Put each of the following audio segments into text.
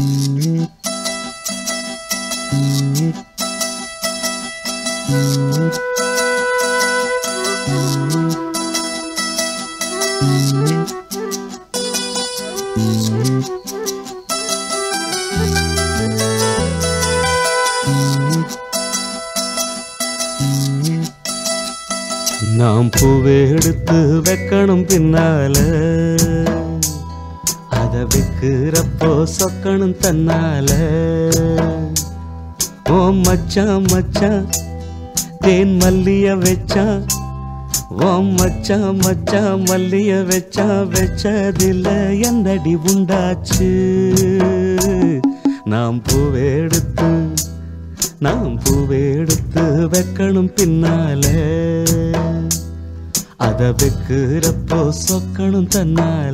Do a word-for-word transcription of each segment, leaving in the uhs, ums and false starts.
நாம் பூவே எடுத்து வைக்கணும் பின்னால அத வைக்கிறப்போ சொக்கணும் தன்னால ஓ மச்சான் மச்சான் தேன் மல்லிய வச்சான் ஓ மச்சான் மச்சான் மல்லிய வச்சா வச்சதில்ல என்னடி உண்டாச்சு நாம் பூவே எடுத்து நாம் பூவே எடுத்து வைக்கணும் பின்னால அத வைக்கிறப்போ சொக்கணும் தன்னால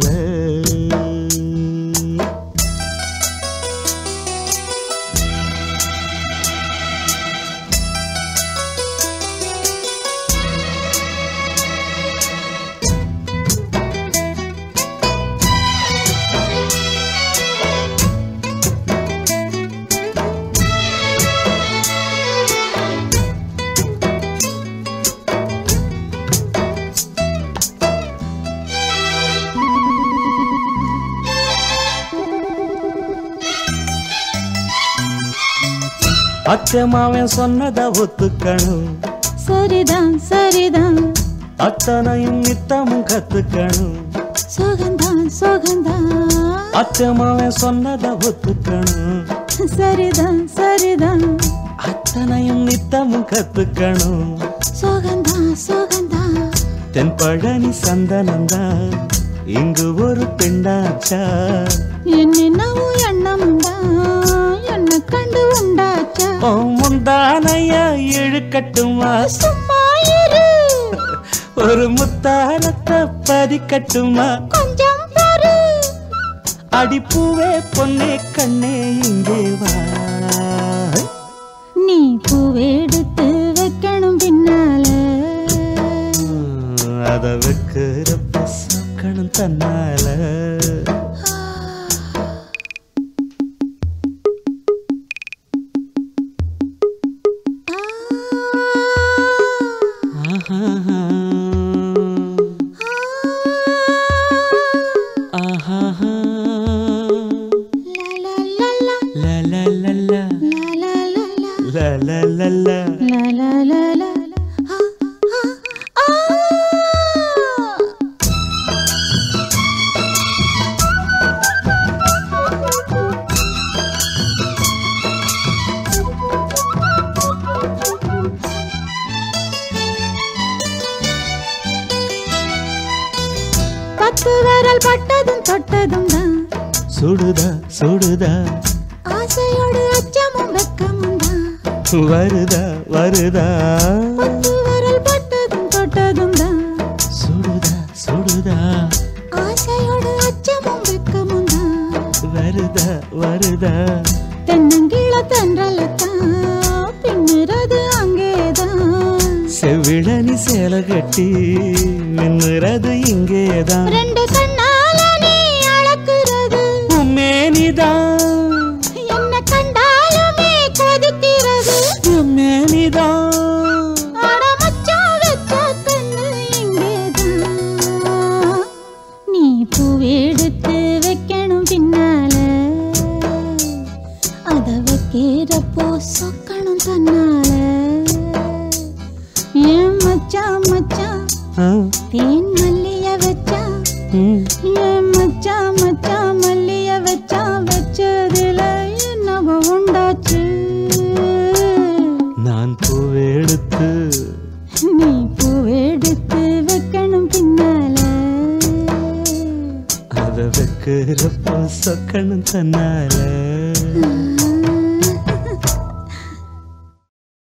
அத்தை மாவன் சொன்னத ஒத்துக்கணும் சரிதான் சரிதான் அத்தனையும் நித்தமும் கத்துக்கணும் சோகந்தான் சோகந்தான் அத்தை மாவன் சொன்னத ஒத்துக்கணும் சரிதான் சரிதான் அத்தனையும் நித்தமும் கத்துக்கணும் சோகந்தான் சோகந்தான் தென் பழனி சந்தனந்தான் இங்கு ஒரு பெண்ணாச்சா என்னென்னவோ எண்ணமுண்டா என்ன கண்டு உண்டாச்சா முந்தானையா இழுக்கட்டுமா சும்மா இரு ஒரு முத்தாரத்தை பதிக்கட்டுமா கொஞ்சம் பாரு அடிப்பூவே பொன்னே கண்ணே இங்கே வா நீ பூவெடுத்து வைக்கணும் பின்னால அத வைக்கிறப்ப சொக்கணும் தன்னால பத்து விரல் பட்டதும் தொட்டதும் தான் சுடுதா சுடுதா ஆசையோடு அச்சமும் வெக்கமும் தான் வருதா வருதா பத்து விரல் பட்டதும் தொட்டதும் தான் சுடுதா சுடுதா ஆசையோடு அச்சமும் வெக்கமும் தான் வருதா வருதா தென்னங்கீழ தென்றலத்தான் பின்னுறது அங்கேதான் செவிழனி சேல கட்டி மின்னுறது இங்கேதான் ரெண்டு கண்ணால நீ அளக்குறது உம்மேனிதான் என்ன கண்டாலுமே கொதிக்கிறது உம்மேனிதான் அட மச்சான் வெச்ச கண்ணு இங்கேதான் நீ பூவெடுத்து வைக்கணும் பின்னால அத வைக்கிறப்போ சொக்கணும் தன்னால ஏன் மச்சான் மச்சான் தேன் மல்லிய வச்சா ஏன் மச்சான் மச்சான் மல்லிய வச்சா வச்சதில என்னவோ உண்டாச்சு நான் பூவெடுத்து நீ பூவெடுத்து வைக்கணும் பின்னால அத வைக்கிறப்போ சொக்கணும் தன்னால